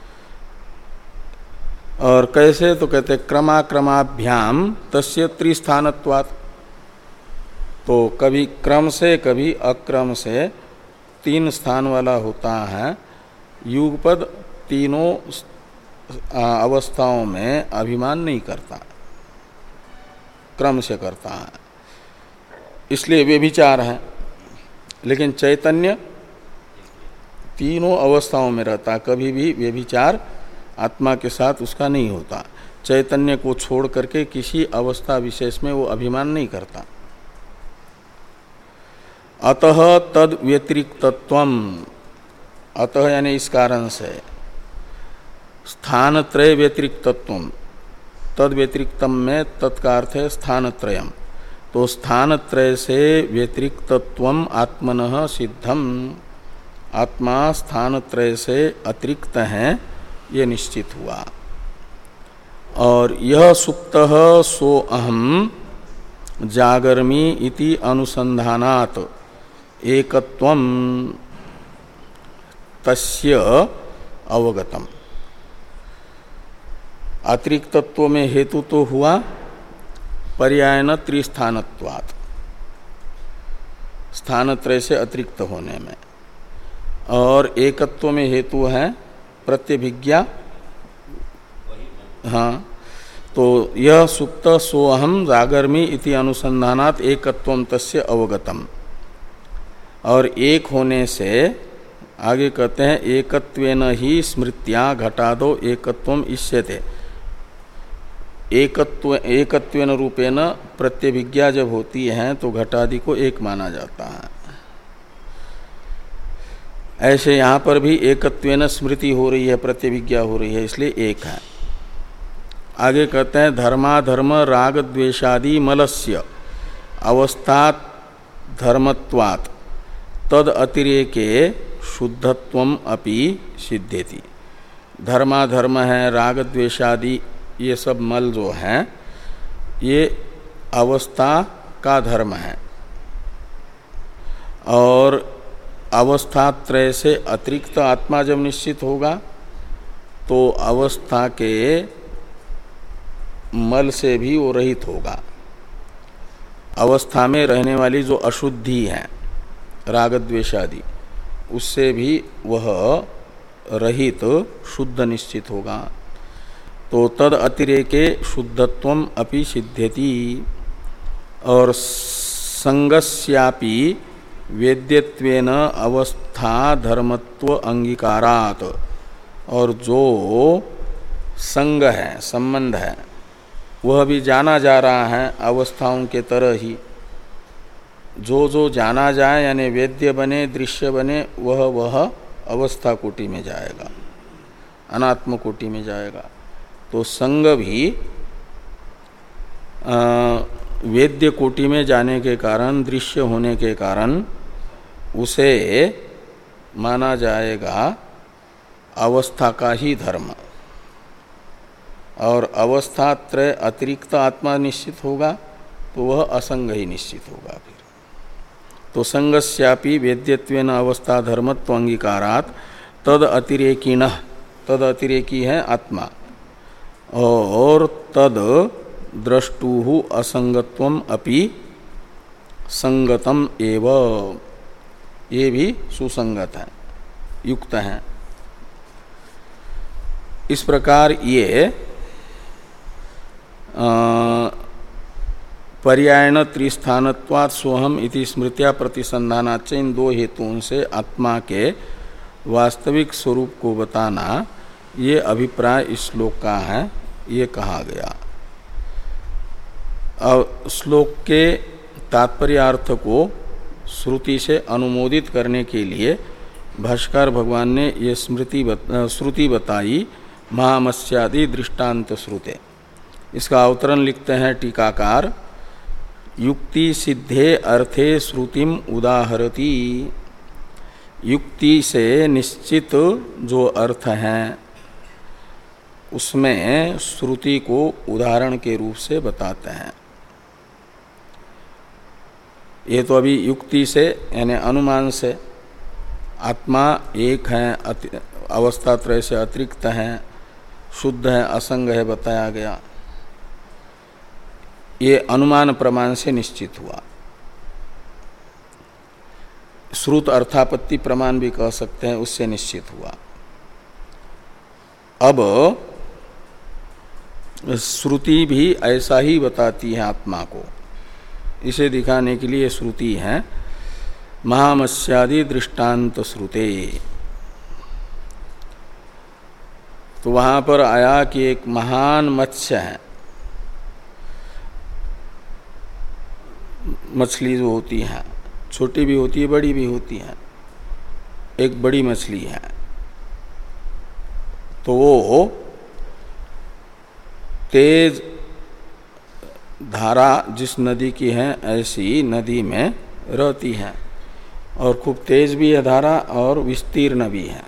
और कैसे? तो कहते क्रमाक्रमाभ्याम तस्य त्रिस्थानत्वात्, तो कभी क्रम से कभी अक्रम से तीन स्थान वाला होता है। युगपद तीनों अवस्थाओं में अभिमान नहीं करता, क्रम से करता है, इसलिए व्यभिचार है। लेकिन चैतन्य तीनों अवस्थाओं में रहता, कभी भी व्यभिचार आत्मा के साथ उसका नहीं होता। चैतन्य को छोड़ करके किसी अवस्था विशेष में वो अभिमान नहीं करता। अतः तद व्यतिरिक्तत्वम, अतः यानी इस कारण से, स्थानत्रय व्यतिरिक्तत्वम, तद व्यतिरिक्तम में तत्का अर्थ है स्थानत्रयम, तो स्थानत्रय से व्यतिरिक्तत्वम आत्मनः सिद्धम, आत्मा स्थानत्रय से अतिरिक्त है ये निश्चित हुआ। और यह सुप्तः सो अहम जागर्मी इति अनुसंधानात् एकत्वम तस्य अवगतम। अतिरिक्तत्व में हेतु तो हुआ पर्यायन त्रिस्थानत्वात्, स्थानत्रय से अतिरिक्त होने में, और एकत्व में हेतु है प्रत्यभिज्ञा। हाँ, तो यह सुप्त सोहम जागर्मी इति अनुसंधानात् एकत्वम तस्य अवगतम, और एक होने से आगे कहते हैं एकत्वेन ही स्मृत्या घटादो एकत्वम इष्यते। एकत्व एकत्वेन रूपेण प्रत्यभिज्ञा जब होती है तो घटादि को एक माना जाता है। ऐसे यहाँ पर भी एकत्वेन स्मृति हो रही है, प्रत्यभिज्ञा हो रही है, इसलिए एक है। आगे कहते हैं धर्माधर्म राग द्वेषादि मलस्य अवस्थात धर्मत्वात् तद अतिरेके शुद्धत्वम अपि सिद्ध्यति। धर्माधर्म है, राग द्वेषादि ये सब मल जो हैं ये अवस्था का धर्म है और अवस्थात्रय से अतिरिक्त आत्मा जब निश्चित होगा तो अवस्था के मल से भी वो रहित होगा। अवस्था में रहने वाली जो अशुद्धि है राग द्वेषादि उससे भी वह रहित शुद्ध निश्चित होगा। तो तद अतिरेके शुद्धत्वम अपि सिद्ध्यति। और संगस्यापि वेद्यत्वेन अवस्था धर्मत्व अंगीकारात्, और जो संग है, संबंध है, वह भी जाना जा रहा है अवस्थाओं के तरह ही। जो जो जाना जाए यानी वेद्य बने, दृश्य बने, वह वह अवस्था कोटि में जाएगा, अनात्म कोटि में जाएगा। तो संग भी आ, वेद्य कोटि में जाने के कारण, दृश्य होने के कारण उसे माना जाएगा अवस्था का ही धर्म, और अवस्थात्रय अतिरिक्त आत्मा निश्चित होगा तो वह असंग ही निश्चित होगा। फिर तो संगस्यापि वेद्यत्वेन अवस्था धर्मत्व अंगीकारात् तद अतिरेकिणः, तद अतिरेकी है आत्मा, और तद द्रष्टुः असंगत्वम अपि संगतम एव, ये भी सुसंगत है, युक्त है। इस प्रकार ये पर्यायण त्रिस्थानत्वात् सोहम इति स्मृत्या प्रतिसंधानाच्च, इन दो हेतुओं से आत्मा के वास्तविक स्वरूप को बताना ये अभिप्राय इस श्लोक का है, ये कहा गया। अब श्लोक के तात्पर्यार्थ को श्रुति से अनुमोदित करने के लिए भाष्कर भगवान ने ये स्मृति बता, श्रुति बताई महामत्स्यादि दृष्टांत श्रुते। इसका अवतरण लिखते हैं टीकाकार, युक्ति सिद्धे अर्थे श्रुतिम उदाहरति। युक्ति से निश्चित जो अर्थ हैं उसमें श्रुति को उदाहरण के रूप से बताते हैं। ये तो अभी युक्ति से यानी अनुमान से आत्मा एक है, अवस्था त्रय से अतिरिक्त है, शुद्ध है, असंग है बताया गया। ये अनुमान प्रमाण से निश्चित हुआ। श्रुत अर्थापत्ति प्रमाण भी कह सकते हैं, उससे निश्चित हुआ। अब श्रुति भी ऐसा ही बताती है आत्मा को, इसे दिखाने के लिए श्रुति है महामत्स्यादि दृष्टांत श्रुते। तो वहां पर आया कि एक महान मत्स्य है, मछली जो होती है, छोटी भी होती है, बड़ी भी होती है, एक बड़ी मछली है, तो वो तेज धारा जिस नदी की है ऐसी नदी में रहती है, और खूब तेज भी है धारा और विस्तीर्ण भी है।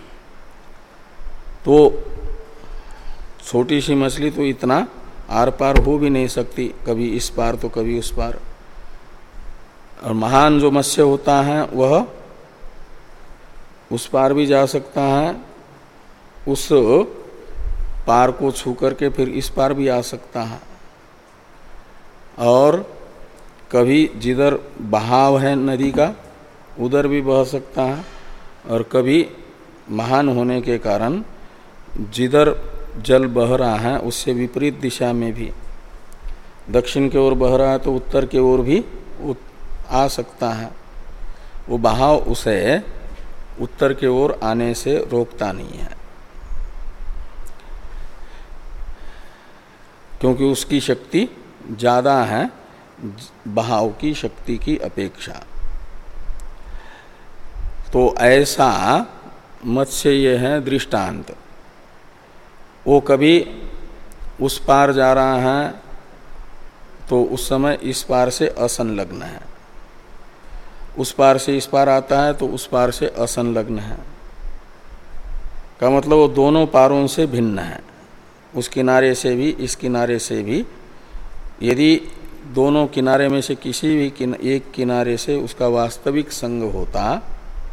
तो छोटी सी मछली तो इतना आर पार हो भी नहीं सकती, कभी इस पार तो कभी उस पार। और महान जो मत्स्य होता है वह उस पार भी जा सकता है, उस पार को छू करके फिर इस पार भी आ सकता है, और कभी जिधर बहाव है नदी का उधर भी बह सकता है, और कभी महान होने के कारण जिधर जल बह रहा है उससे विपरीत दिशा में भी, दक्षिण की ओर बह रहा है तो उत्तर की ओर भी आ सकता है। वो बहाव उसे उत्तर की ओर आने से रोकता नहीं है। क्योंकि उसकी शक्ति ज़्यादा है बहाव की शक्ति की अपेक्षा। तो ऐसा मत्स्य ये है दृष्टांत। वो कभी उस पार जा रहा है तो उस समय इस पार से असंलग्न है, उस पार से इस पार आता है तो उस पार से असंलग्न है, का मतलब वो दोनों पारों से भिन्न है, उस किनारे से भी इस किनारे से भी। यदि दोनों किनारे में से किसी भी किन, एक किनारे से उसका वास्तविक संग होता,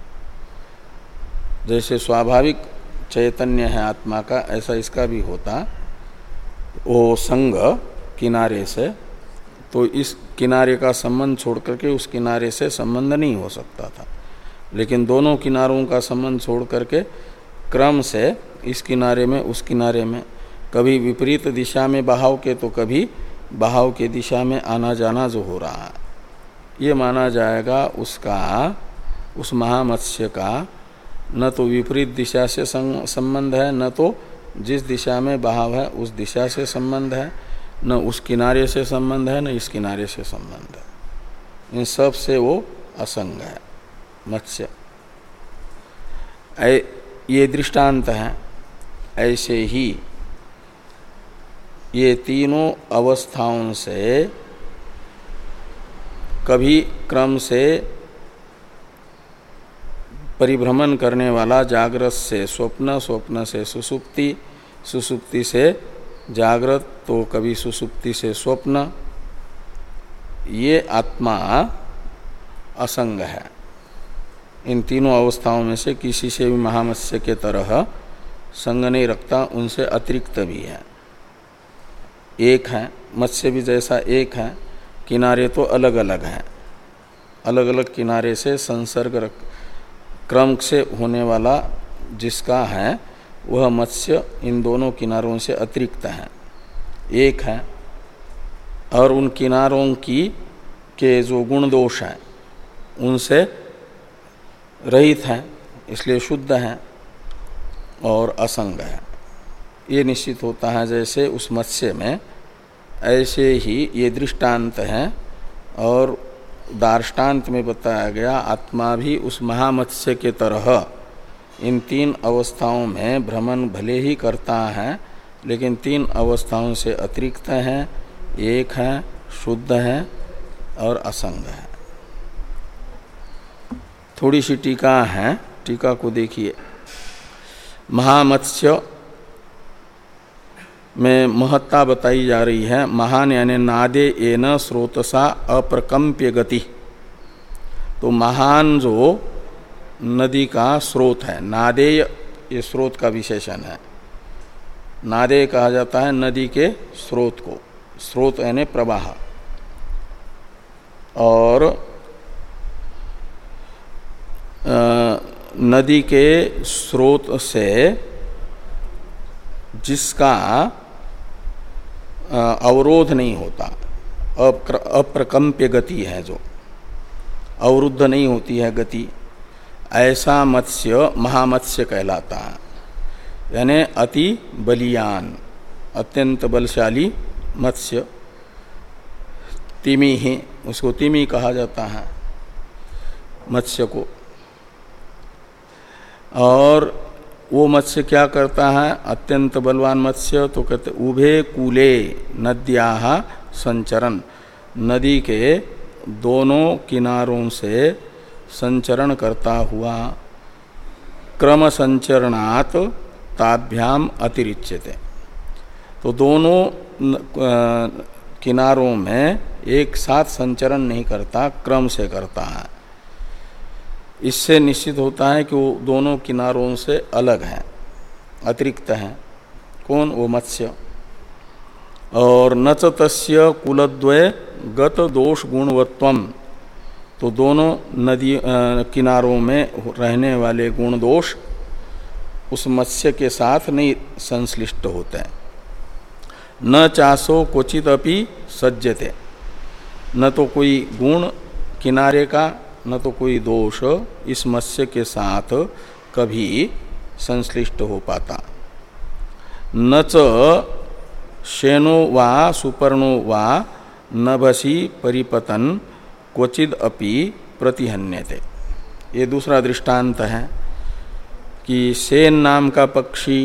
जैसे स्वाभाविक चैतन्य है आत्मा का, ऐसा इसका भी होता, वो संग किनारे से, तो इस किनारे का संबंध छोड़ करके उस किनारे से संबंध नहीं हो सकता था। लेकिन दोनों किनारों का संबंध छोड़ करके क्रम से इस किनारे में उस किनारे में, कभी विपरीत दिशा में बहाव के तो कभी बहाव के दिशा में आना जाना जो हो रहा है, ये माना जाएगा उसका, उस महामत्स्य का न तो विपरीत दिशा से संबंध है, न तो जिस दिशा में बहाव है उस दिशा से संबंध है, न उस किनारे से संबंध है, न इस किनारे से संबंध है। इन सब से वो असंग है मत्स्य। ये दृष्टांत है। ऐसे ही ये तीनों अवस्थाओं से कभी क्रम से परिभ्रमण करने वाला जागृत से स्वप्न, स्वप्न से सुसुप्ति, सुसुप्ति से जागृत, तो कभी सुसुप्ति से स्वप्न, ये आत्मा असंग है। इन तीनों अवस्थाओं में से किसी से भी महामत्स्य के तरह संग नहीं रखता, उनसे अतिरिक्त भी है, एक है। मत्स्य भी जैसा एक है, किनारे तो अलग अलग हैं, अलग अलग किनारे से संसर्ग रख क्रम से होने वाला जिसका है वह मत्स्य इन दोनों किनारों से अतिरिक्त है, एक है। और उन किनारों की के जो गुण दोष हैं उनसे रहित हैं, इसलिए शुद्ध हैं और असंग है। ये निश्चित होता है जैसे उस मत्स्य में, ऐसे ही ये दृष्टांत है। और दार्ष्टान्त में बताया गया आत्मा भी उस महामत्स्य के तरह इन तीन अवस्थाओं में भ्रमण भले ही करता है, लेकिन तीन अवस्थाओं से अतिरिक्त है, एक है, शुद्ध है और असंग है। थोड़ी सी टीका है, टीका को देखिए। महामत्स्य में महत्ता बताई जा रही है। महान यानी नादे एन स्रोतसा अप्रकंप्य गति। तो महान जो नदी का स्रोत है, नादेय ये स्रोत का विशेषण है। नादेय कहा जाता है नदी के स्रोत को, स्रोत यानी प्रवाह। और नदी के स्रोत से जिसका अवरोध नहीं होता, अप्रकंप्य गति है, जो अवरुद्ध नहीं होती है गति, ऐसा मत्स्य महामत्स्य कहलाता है। यानी अति बलियान, अत्यंत बलशाली मत्स्य। तिमी ही, उसको तिमी कहा जाता है मत्स्य को। और वो मत्स्य क्या करता है, अत्यंत बलवान मत्स्य, तो कहते उभे कूले नद्याः संचरण, नदी के दोनों किनारों से संचरण करता हुआ, क्रम संचरणात् ताभ्याम अतिरिच्यते। तो दोनों किनारों में एक साथ संचरण नहीं करता, क्रम से करता है। इससे निश्चित होता है कि वो दोनों किनारों से अलग हैं, अतिरिक्त हैं। कौन? वो मत्स्य। और न च तस्य कुलद्वय गत दोष गुणवत्वम, तो दोनों नदी किनारों में रहने वाले गुण दोष उस मत्स्य के साथ नहीं संश्लिष्ट होते हैं। न चासो क्वचित अपि सज्जते, न तो कोई गुण किनारे का न तो कोई दोष इस मत्स्य के साथ कभी संश्लिष्ट हो पाता। न च शेनो वा सुपर्णो वा नभसी परिपतन क्वचिद अपि प्रतिहन्यते। ये दूसरा दृष्टांत है कि सेन नाम का पक्षी,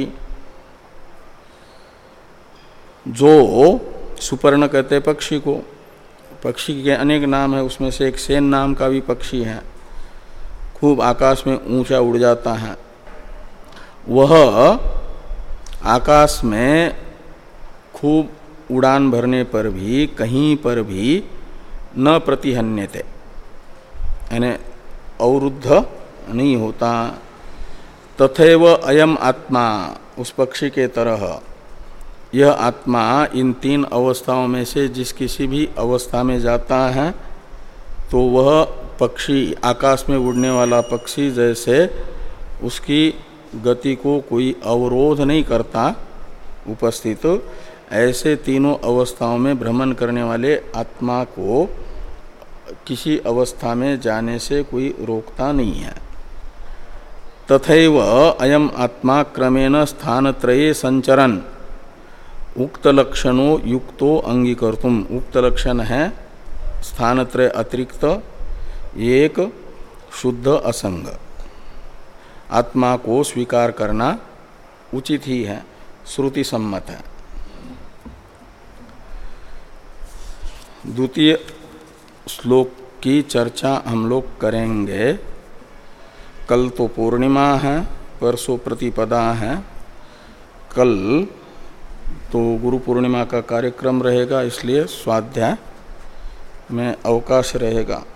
जो सुपर्ण कहते पक्षी को, पक्षी के अनेक नाम है, उसमें से एक सेन नाम का भी पक्षी है, खूब आकाश में ऊंचा उड़ जाता है। वह आकाश में खूब उड़ान भरने पर भी कहीं पर भी न प्रतिहन्यते, यानी अवरुद्ध नहीं होता। तथैव अयम आत्मा, उस पक्षी के तरह यह आत्मा इन तीन अवस्थाओं में से जिस किसी भी अवस्था में जाता है तो वह पक्षी, आकाश में उड़ने वाला पक्षी जैसे उसकी गति को कोई अवरोध नहीं करता उपस्थित, ऐसे तीनों अवस्थाओं में भ्रमण करने वाले आत्मा को किसी अवस्था में जाने से कोई रोकता नहीं है। तथैव अयम आत्मा क्रमेण स्थानत्रये संचरन् उक्त लक्षणों युक्तो अंगीकर्तुम। उक्त लक्षण है स्थानत्रय अतिरिक्त एक शुद्ध असंग आत्मा को स्वीकार करना उचित ही है, श्रुति सम्मत है। द्वितीय श्लोक की चर्चा हम लोग करेंगे। कल तो पूर्णिमा है, परसों प्रतिपदा है, कल तो गुरु पूर्णिमा का कार्यक्रम रहेगा, इसलिए स्वाध्याय में अवकाश रहेगा।